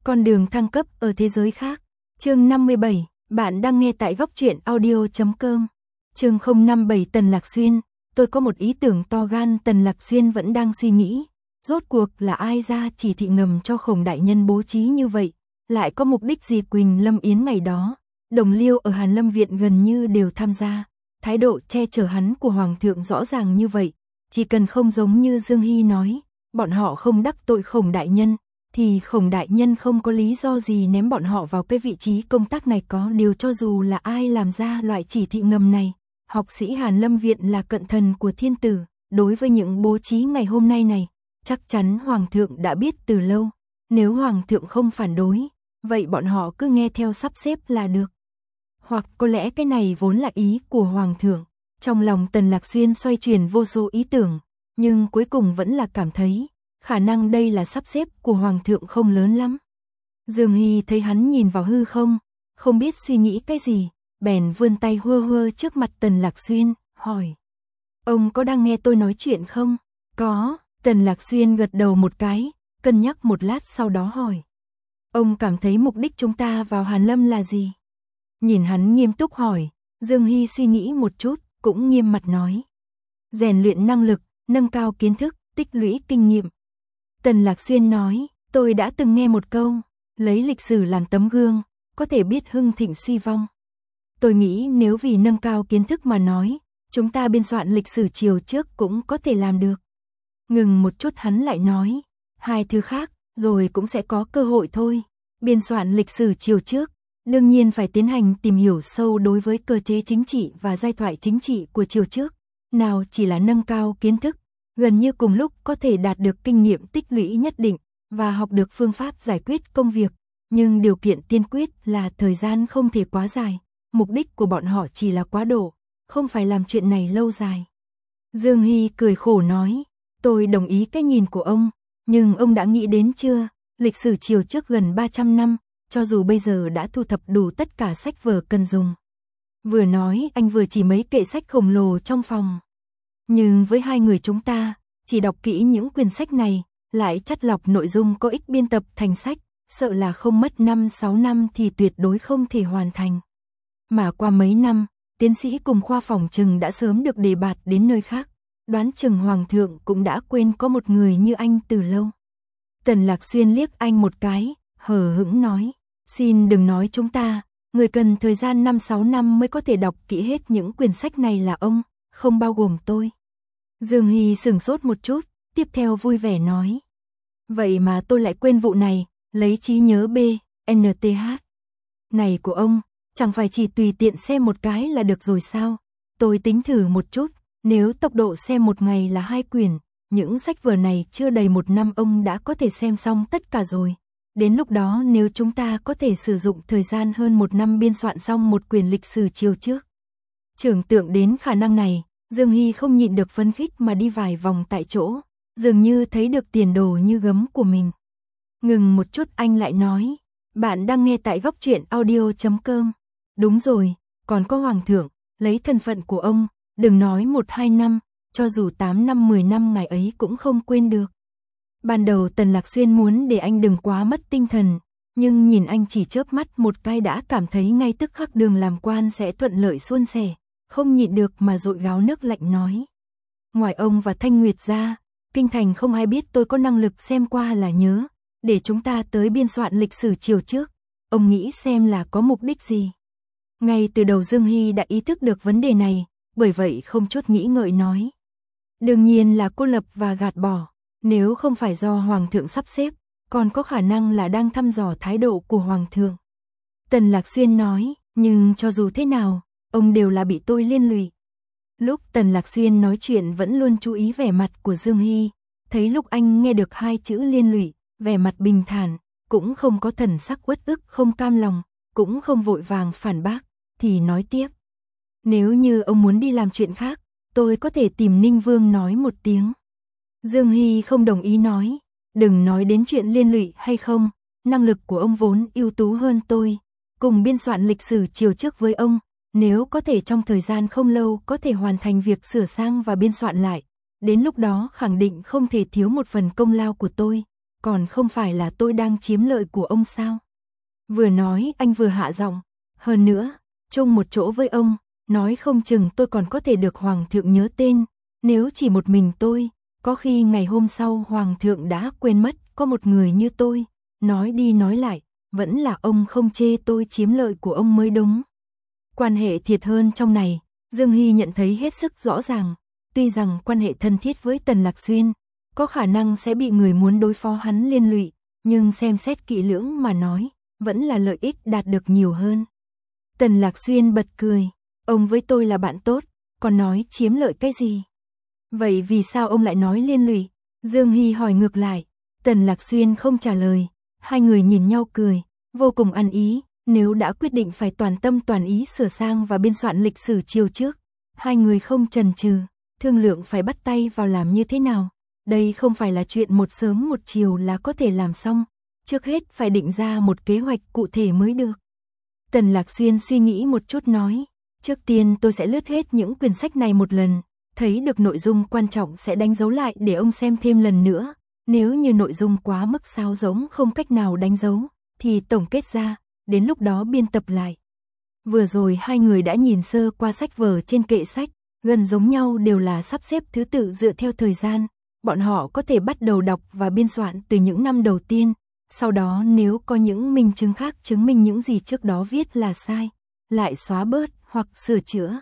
Con đường thăng cấp ở thế giới khác. Chương 57, bạn đang nghe tại góc truyện audio.com. Chương 057 Tần Lạc Xuyên, tôi có một ý tưởng to gan. Tần Lạc Xuyên vẫn đang suy nghĩ, rốt cuộc là ai ra chỉ thị ngầm cho Khổng đại nhân bố trí như vậy, lại có mục đích gì? Quỳnh Lâm Yến ngày đó, đồng liêu ở Hàn Lâm viện gần như đều tham gia, thái độ che chở hắn của Hoàng thượng rõ ràng như vậy, chỉ cần không giống như Dương Hy nói, bọn họ không đắc tội Khổng đại nhân, thì Khổng đại nhân không có lý do gì ném bọn họ vào cái vị trí công tác này. Có điều cho dù là ai làm ra loại chỉ thị ngầm này, học sĩ Hàn Lâm viện là cận thần của thiên tử, đối với những bố trí ngày hôm nay này, chắc chắn Hoàng thượng đã biết từ lâu, nếu Hoàng thượng không phản đối, vậy bọn họ cứ nghe theo sắp xếp là được. Hoặc có lẽ cái này vốn là ý của Hoàng thượng. Trong lòng Tần Lạc Xuyên xoay chuyển vô số ý tưởng, nhưng cuối cùng vẫn là cảm thấy khả năng đây là sắp xếp của Hoàng thượng không lớn lắm. Dương Hy thấy hắn nhìn vào hư không, không biết suy nghĩ cái gì, bèn vươn tay hơ hơ trước mặt Tần Lạc Xuyên, hỏi: ông có đang nghe tôi nói chuyện không? Có. Tần Lạc Xuyên gật đầu một cái, cân nhắc một lát sau đó hỏi: ông cảm thấy mục đích chúng ta vào Hàn Lâm là gì? Nhìn hắn nghiêm túc hỏi, Dương Hy suy nghĩ một chút, cũng nghiêm mặt nói: rèn luyện năng lực, nâng cao kiến thức, tích lũy kinh nghiệm. Tần Lạc Xuyên nói: tôi đã từng nghe một câu, lấy lịch sử làm tấm gương, có thể biết hưng thịnh suy vong. Tôi nghĩ nếu vì nâng cao kiến thức mà nói, chúng ta biên soạn lịch sử triều trước cũng có thể làm được. Ngừng một chút hắn lại nói: hai thứ khác, rồi cũng sẽ có cơ hội thôi. Biên soạn lịch sử triều trước, đương nhiên phải tiến hành tìm hiểu sâu đối với cơ chế chính trị và giai thoại chính trị của triều trước. Nào chỉ là nâng cao kiến thức, gần như cùng lúc có thể đạt được kinh nghiệm tích lũy nhất định và học được phương pháp giải quyết công việc, nhưng điều kiện tiên quyết là thời gian không thể quá dài. Mục đích của bọn họ chỉ là quá độ, không phải làm chuyện này lâu dài. Dương Hy cười khổ nói: tôi đồng ý cái nhìn của ông, nhưng ông đã nghĩ đến chưa, lịch sử triều trước gần 300 năm, cho dù bây giờ đã thu thập đủ tất cả sách vở cần dùng. Vừa nói anh vừa chỉ mấy kệ sách khổng lồ trong phòng. Nhưng với hai người chúng ta, chỉ đọc kỹ những quyển sách này, lại chắt lọc nội dung có ích biên tập thành sách, sợ là không mất 5-6 năm thì tuyệt đối không thể hoàn thành. Mà qua mấy năm, tiến sĩ cùng khoa phòng chừng đã sớm được đề bạt đến nơi khác, đoán chừng Hoàng thượng cũng đã quên có một người như anh từ lâu. Tần Lạc Xuyên liếc anh một cái, hờ hững nói: xin đừng nói chúng ta, người cần thời gian 5-6 năm mới có thể đọc kỹ hết những quyển sách này là ông, không bao gồm tôi. Dương Hy sửng sốt một chút, tiếp theo vui vẻ nói: vậy mà tôi lại quên vụ này, lấy trí nhớ BNTH này của ông, chẳng phải chỉ tùy tiện xem một cái là được rồi sao? Tôi tính thử một chút, nếu tốc độ xem một ngày là 2 quyển, những sách vở này chưa đầy 1 năm ông đã có thể xem xong tất cả rồi. Đến lúc đó nếu chúng ta có thể sử dụng thời gian hơn 1 năm biên soạn xong một quyển lịch sử triều trước. Tưởng tượng đến khả năng này, Dương Hy không nhịn được phấn khích mà đi vài vòng tại chỗ, dường như thấy được tiền đồ như gấm của mình. Ngừng một chút anh lại nói: bạn đang nghe tại góc truyện audio.com. Đúng rồi, còn có Hoàng thượng, lấy thân phận của ông, đừng nói 1-2 năm, cho dù 8 năm 10 năm ngày ấy cũng không quên được. Ban đầu Tần Lạc Xuyên muốn để anh đừng quá mất tinh thần, nhưng nhìn anh chỉ chớp mắt một cái đã cảm thấy ngay tức khắc đường làm quan sẽ thuận lợi suôn sẻ, không nhịn được mà dội gáo nước lạnh nói: ngoài ông và Thanh Nguyệt ra, kinh thành không ai biết tôi có năng lực xem qua là nhớ, để chúng ta tới biên soạn lịch sử triều trước, ông nghĩ xem là có mục đích gì? Ngay từ đầu Dương Hy đã ý thức được vấn đề này, bởi vậy không chút nghĩ ngợi nói: đương nhiên là cô lập và gạt bỏ, nếu không phải do Hoàng thượng sắp xếp, còn có khả năng là đang thăm dò thái độ của Hoàng thượng. Tần Lạc Xuyên nói: nhưng cho dù thế nào, ông đều là bị tôi liên lụy. Lúc Tần Lạc Xuyên nói chuyện vẫn luôn chú ý vẻ mặt của Dương Hy, thấy lúc anh nghe được 2 chữ liên lụy, vẻ mặt bình thản, cũng không có thần sắc uất ức không cam lòng, cũng không vội vàng phản bác, thì nói tiếp: nếu như ông muốn đi làm chuyện khác, tôi có thể tìm Ninh Vương nói một tiếng. Dương Hy không đồng ý nói: đừng nói đến chuyện liên lụy hay không, năng lực của ông vốn ưu tú hơn tôi, cùng biên soạn lịch sử triều trước với ông, nếu có thể trong thời gian không lâu có thể hoàn thành việc sửa sang và biên soạn lại, đến lúc đó khẳng định không thể thiếu một phần công lao của tôi. còn không phải là tôi đang chiếm lợi của ông sao? Vừa nói anh vừa hạ giọng, hơn nữa, chung một chỗ với ông, nói không chừng tôi còn có thể được Hoàng thượng nhớ tên, nếu chỉ một mình tôi, có khi ngày hôm sau Hoàng thượng đã quên mất có một người như tôi, nói đi nói lại, vẫn là ông không chê tôi chiếm lợi của ông mới đúng. Quan hệ thiệt hơn trong này, Dương Hy nhận thấy hết sức rõ ràng, tuy rằng quan hệ thân thiết với Tần Lạc Xuyên, có khả năng sẽ bị người muốn đối phó hắn liên lụy, nhưng xem xét kỹ lưỡng mà nói, vẫn là lợi ích đạt được nhiều hơn. Tần Lạc Xuyên bật cười, ông với tôi là bạn tốt, còn nói chiếm lợi cái gì? Vậy vì sao ông lại nói liên lụy? Dương Hy hỏi ngược lại, Tần Lạc Xuyên không trả lời, hai người nhìn nhau cười, vô cùng ăn ý, nếu đã quyết định phải toàn tâm toàn ý sửa sang và biên soạn lịch sử chiều trước, hai người không chần chừ, thương lượng phải bắt tay vào làm như thế nào. Đây không phải là chuyện một sớm một chiều là có thể làm xong, trước hết phải định ra một kế hoạch cụ thể mới được. Tần Lạc Xuyên suy nghĩ một chút nói, trước tiên tôi sẽ lướt hết những quyển sách này một lần, thấy được nội dung quan trọng sẽ đánh dấu lại để ông xem thêm lần nữa, nếu như nội dung quá mức sáo rỗng không cách nào đánh dấu, thì tổng kết ra, đến lúc đó biên tập lại. Vừa rồi hai người đã nhìn sơ qua sách vở trên kệ sách, gần giống nhau đều là sắp xếp thứ tự dựa theo thời gian, bọn họ có thể bắt đầu đọc và biên soạn từ những năm đầu tiên, sau đó nếu có những minh chứng khác chứng minh những gì trước đó viết là sai, lại xóa bớt hoặc sửa chữa.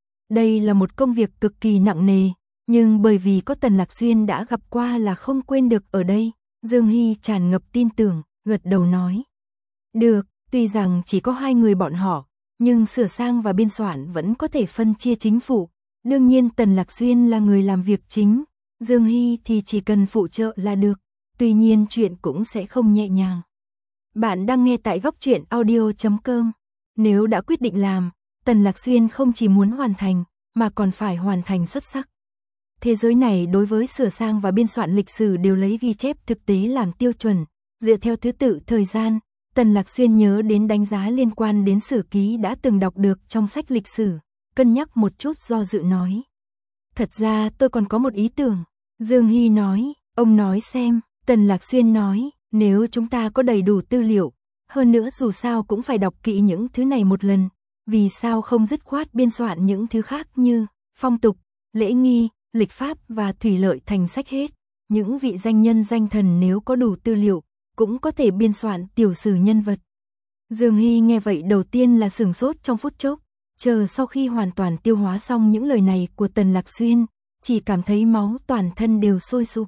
Đây là một công việc cực kỳ nặng nề, nhưng bởi vì có Tần Lạc Xuyên đã gặp qua là không quên được ở đây, Dương Hy tràn ngập tin tưởng, gật đầu nói. Được, tuy rằng chỉ có hai người bọn họ, nhưng sửa sang và biên soạn vẫn có thể phân chia chính phủ. Đương nhiên Tần Lạc Xuyên là người làm việc chính, Dương Hy thì chỉ cần phụ trợ là được, tuy nhiên chuyện cũng sẽ không nhẹ nhàng. Bạn đang nghe tại góc truyện audio.com. Nếu đã quyết định làm, Tần Lạc Xuyên không chỉ muốn hoàn thành, mà còn phải hoàn thành xuất sắc. Thế giới này đối với sửa sang và biên soạn lịch sử đều lấy ghi chép thực tế làm tiêu chuẩn, dựa theo thứ tự thời gian. Tần Lạc Xuyên nhớ đến đánh giá liên quan đến sử ký đã từng đọc được trong sách lịch sử, cân nhắc một chút do dự nói. Thật ra tôi còn có một ý tưởng. Dương Hy nói, ông nói xem. Tần Lạc Xuyên nói, nếu chúng ta có đầy đủ tư liệu, hơn nữa dù sao cũng phải đọc kỹ những thứ này một lần, vì sao không dứt khoát biên soạn những thứ khác như phong tục, lễ nghi, lịch pháp và thủy lợi thành sách hết. Những vị danh nhân danh thần nếu có đủ tư liệu, cũng có thể biên soạn tiểu sử nhân vật. Dương Hy nghe vậy đầu tiên là sửng sốt trong phút chốc, chờ sau khi hoàn toàn tiêu hóa xong những lời này của Tần Lạc Xuyên, chỉ cảm thấy máu toàn thân đều sôi sục.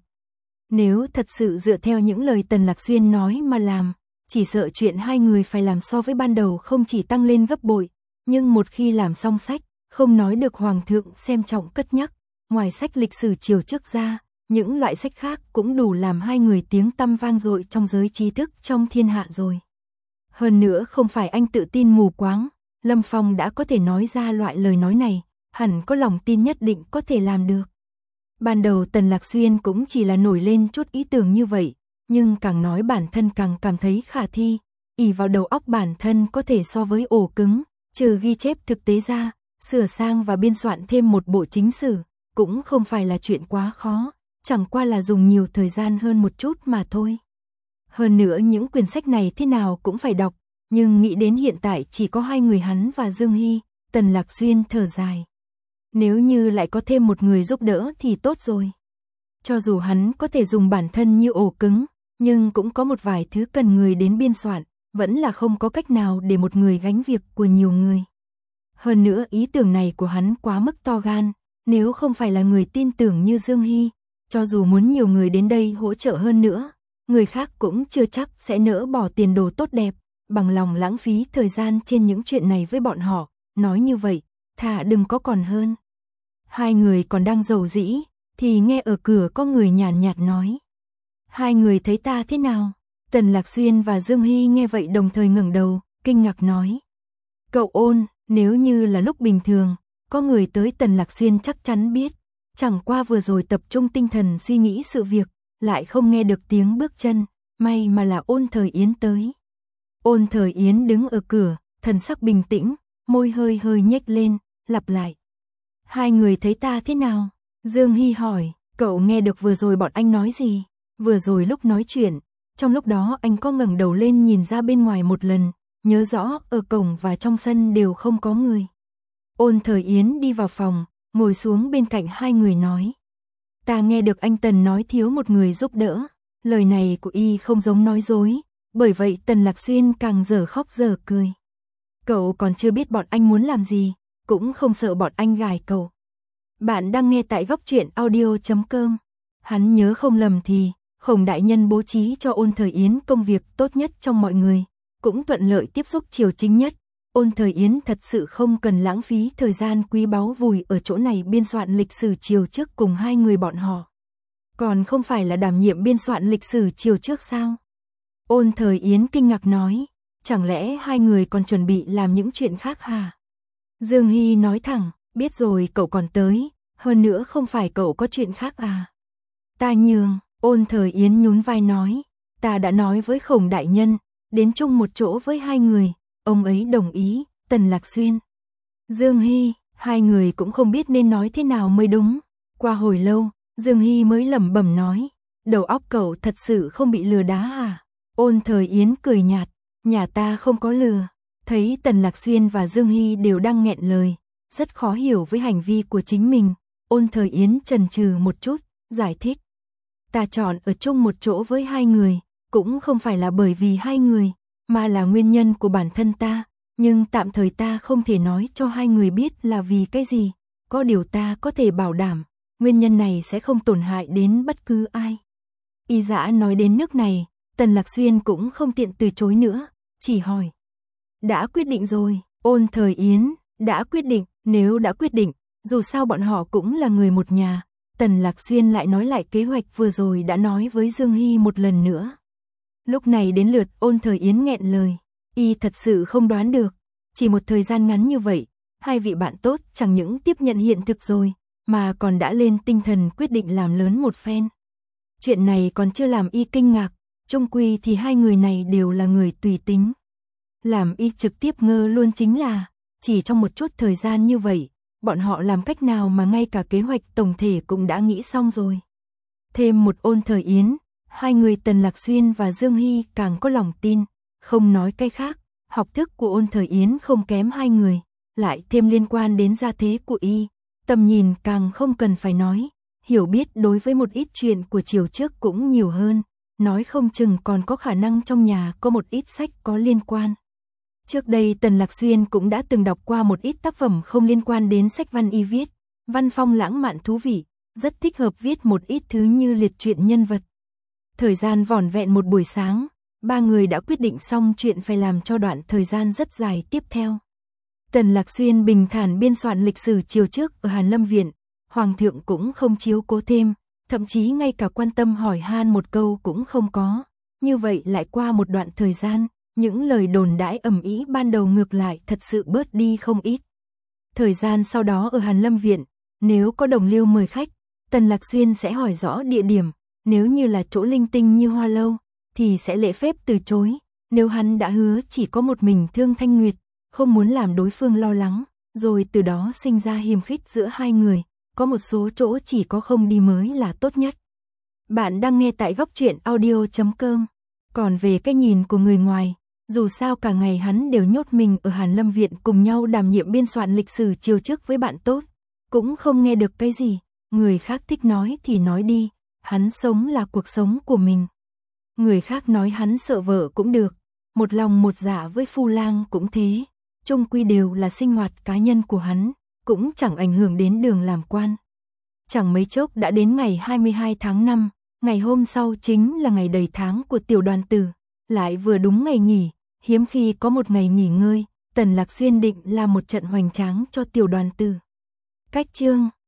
Nếu thật sự dựa theo những lời Tần Lạc Xuyên nói mà làm, chỉ sợ chuyện hai người phải làm so với ban đầu không chỉ tăng lên gấp bội, nhưng một khi làm xong sách, không nói được Hoàng thượng xem trọng cất nhắc, ngoài sách lịch sử chiều trước ra, những loại sách khác cũng đủ làm hai người tiếng tăm vang dội trong giới trí thức trong thiên hạ rồi. Hơn nữa không phải anh tự tin mù quáng, Lâm Phong đã có thể nói ra loại lời nói này, hẳn có lòng tin nhất định có thể làm được. Ban đầu Tần Lạc Xuyên cũng chỉ là nổi lên chút ý tưởng như vậy, nhưng càng nói bản thân càng cảm thấy khả thi, ỷ vào đầu óc bản thân có thể so với ổ cứng, trừ ghi chép thực tế ra, sửa sang và biên soạn thêm một bộ chính sử, cũng không phải là chuyện quá khó, chẳng qua là dùng nhiều thời gian hơn một chút mà thôi. Hơn nữa những quyển sách này thế nào cũng phải đọc, nhưng nghĩ đến hiện tại chỉ có hai người hắn và Dương Hy, Tần Lạc Xuyên thở dài. Nếu như lại có thêm một người giúp đỡ thì tốt rồi. Cho dù hắn có thể dùng bản thân như ổ cứng, nhưng cũng có một vài thứ cần người đến biên soạn, vẫn là không có cách nào để một người gánh việc của nhiều người. Hơn nữa ý tưởng này của hắn quá mức to gan, nếu không phải là người tin tưởng như Dương Hy, cho dù muốn nhiều người đến đây hỗ trợ hơn nữa, người khác cũng chưa chắc sẽ nỡ bỏ tiền đồ tốt đẹp, bằng lòng lãng phí thời gian trên những chuyện này với bọn họ, nói như vậy, thà đừng có còn hơn. Hai người còn đang rầu rĩ, thì nghe ở cửa có người nhàn nhạt nói. Hai người thấy ta thế nào? Tần Lạc Xuyên và Dương Hy nghe vậy đồng thời ngẩng đầu, kinh ngạc nói. Cậu Ôn, nếu như là lúc bình thường, có người tới Tần Lạc Xuyên chắc chắn biết. Chẳng qua vừa rồi tập trung tinh thần suy nghĩ sự việc, lại không nghe được tiếng bước chân, may mà là Ôn Thời Yến tới. Ôn Thời Yến đứng ở cửa, thần sắc bình tĩnh, môi hơi hơi nhếch lên, lặp lại. Hai người thấy ta thế nào? Dương Hy hỏi, cậu nghe được vừa rồi bọn anh nói gì? Vừa rồi lúc nói chuyện, trong lúc đó anh có ngẩng đầu lên nhìn ra bên ngoài một lần, nhớ rõ ở cổng và trong sân đều không có người. Ôn Thời Yến đi vào phòng, ngồi xuống bên cạnh hai người nói. Ta nghe được anh Tần nói thiếu một người giúp đỡ, lời này của y không giống nói dối, bởi vậy Tần Lạc Xuyên càng dở khóc dở cười. Cậu còn chưa biết bọn anh muốn làm gì, cũng không sợ bọn anh gài cậu. Bạn đang nghe tại goctruyện.audio.com. Hắn nhớ không lầm thì, Khổng đại nhân bố trí cho Ôn Thời Yến công việc tốt nhất trong mọi người, cũng thuận lợi tiếp xúc triều chính nhất. Ôn Thời Yến thật sự không cần lãng phí thời gian quý báu vùi ở chỗ này biên soạn lịch sử triều trước cùng hai người bọn họ. Còn không phải là đảm nhiệm biên soạn lịch sử triều trước sao? Ôn Thời Yến kinh ngạc nói, chẳng lẽ hai người còn chuẩn bị làm những chuyện khác hả? Dương Hy nói thẳng, biết rồi cậu còn tới, hơn nữa không phải cậu có chuyện khác à? Ta nhường, Ôn Thời Yến nhún vai nói, ta đã nói với Khổng đại nhân, đến chung một chỗ với hai người, ông ấy đồng ý. Tần Lạc Xuyên, Dương Hy, hai người cũng không biết nên nói thế nào mới đúng. Qua hồi lâu, Dương Hy mới lẩm bẩm nói, đầu óc cậu thật sự không bị lừa đá à? Ôn Thời Yến cười nhạt, nhà ta không có lừa. Thấy Tần Lạc Xuyên và Dương Hy đều đang nghẹn lời, rất khó hiểu với hành vi của chính mình. Ôn Thời Yến chần chừ một chút, giải thích. Ta chọn ở chung một chỗ với hai người, cũng không phải là bởi vì hai người, mà là nguyên nhân của bản thân ta, nhưng tạm thời ta không thể nói cho hai người biết là vì cái gì. Có điều ta có thể bảo đảm, nguyên nhân này sẽ không tổn hại đến bất cứ ai. Y Dã nói đến nước này, Tần Lạc Xuyên cũng không tiện từ chối nữa, chỉ hỏi. Đã quyết định rồi, Ôn Thời Yến, đã quyết định, nếu đã quyết định, dù sao bọn họ cũng là người một nhà. Tần Lạc Xuyên lại nói lại kế hoạch vừa rồi đã nói với Dương Hy một lần nữa. Lúc này đến lượt Ôn Thời Yến nghẹn lời, y thật sự không đoán được, chỉ một thời gian ngắn như vậy, hai vị bạn tốt chẳng những tiếp nhận hiện thực rồi, mà còn đã lên tinh thần quyết định làm lớn một phen. Chuyện này còn chưa làm y kinh ngạc, chung quy thì hai người này đều là người tùy tính. Làm y trực tiếp ngơ luôn chính là, chỉ trong một chút thời gian như vậy, bọn họ làm cách nào mà ngay cả kế hoạch tổng thể cũng đã nghĩ xong rồi. Thêm một Ôn Thời Yến, hai người Tần Lạc Xuyên và Dương Hy càng có lòng tin, không nói cái khác, học thức của Ôn Thời Yến không kém hai người, lại thêm liên quan đến gia thế của y, tầm nhìn càng không cần phải nói, hiểu biết đối với một ít chuyện của triều trước cũng nhiều hơn, nói không chừng còn có khả năng trong nhà có một ít sách có liên quan. Trước đây Tần Lạc Xuyên cũng đã từng đọc qua một ít tác phẩm không liên quan đến sách văn y viết, văn phong lãng mạn thú vị, rất thích hợp viết một ít thứ như liệt truyện nhân vật. Thời gian vỏn vẹn một buổi sáng, ba người đã quyết định xong chuyện phải làm cho đoạn thời gian rất dài tiếp theo. Tần Lạc Xuyên bình thản biên soạn lịch sử triều trước ở Hàn Lâm Viện, Hoàng thượng cũng không chiếu cố thêm, thậm chí ngay cả quan tâm hỏi han một câu cũng không có. Như vậy lại qua một đoạn thời gian, những lời đồn đãi ầm ĩ ban đầu ngược lại thật sự bớt đi không ít. Thời gian sau đó ở Hàn Lâm Viện, nếu có đồng liêu mời khách, Tần Lạc Xuyên sẽ hỏi rõ địa điểm, nếu như là chỗ linh tinh như Hoa Lâu, thì sẽ lễ phép từ chối. Nếu hắn đã hứa chỉ có một mình Thương Thanh Nguyệt, không muốn làm đối phương lo lắng, rồi từ đó sinh ra hiềm khích giữa hai người, có một số chỗ chỉ có không đi mới là tốt nhất. Bạn đang nghe tại goctruyện.audio.com. Còn về cái nhìn của người ngoài, dù sao cả ngày hắn đều nhốt mình ở Hàn Lâm Viện cùng nhau đảm nhiệm biên soạn lịch sử triều trước với bạn tốt, cũng không nghe được cái gì, người khác thích nói thì nói đi, hắn sống là cuộc sống của mình. Người khác nói hắn sợ vợ cũng được, một lòng một dạ với Phu Lang cũng thế, chung quy đều là sinh hoạt cá nhân của hắn, cũng chẳng ảnh hưởng đến đường làm quan. Chẳng mấy chốc đã đến ngày 22 tháng 5, ngày hôm sau chính là ngày đầy tháng của Tiểu Đoàn Tử, lại vừa đúng ngày nghỉ, hiếm khi có một ngày nghỉ ngơi, Tần Lạc Xuyên định làm một trận hoành tráng cho Tiểu Đoàn Tử. Cách chương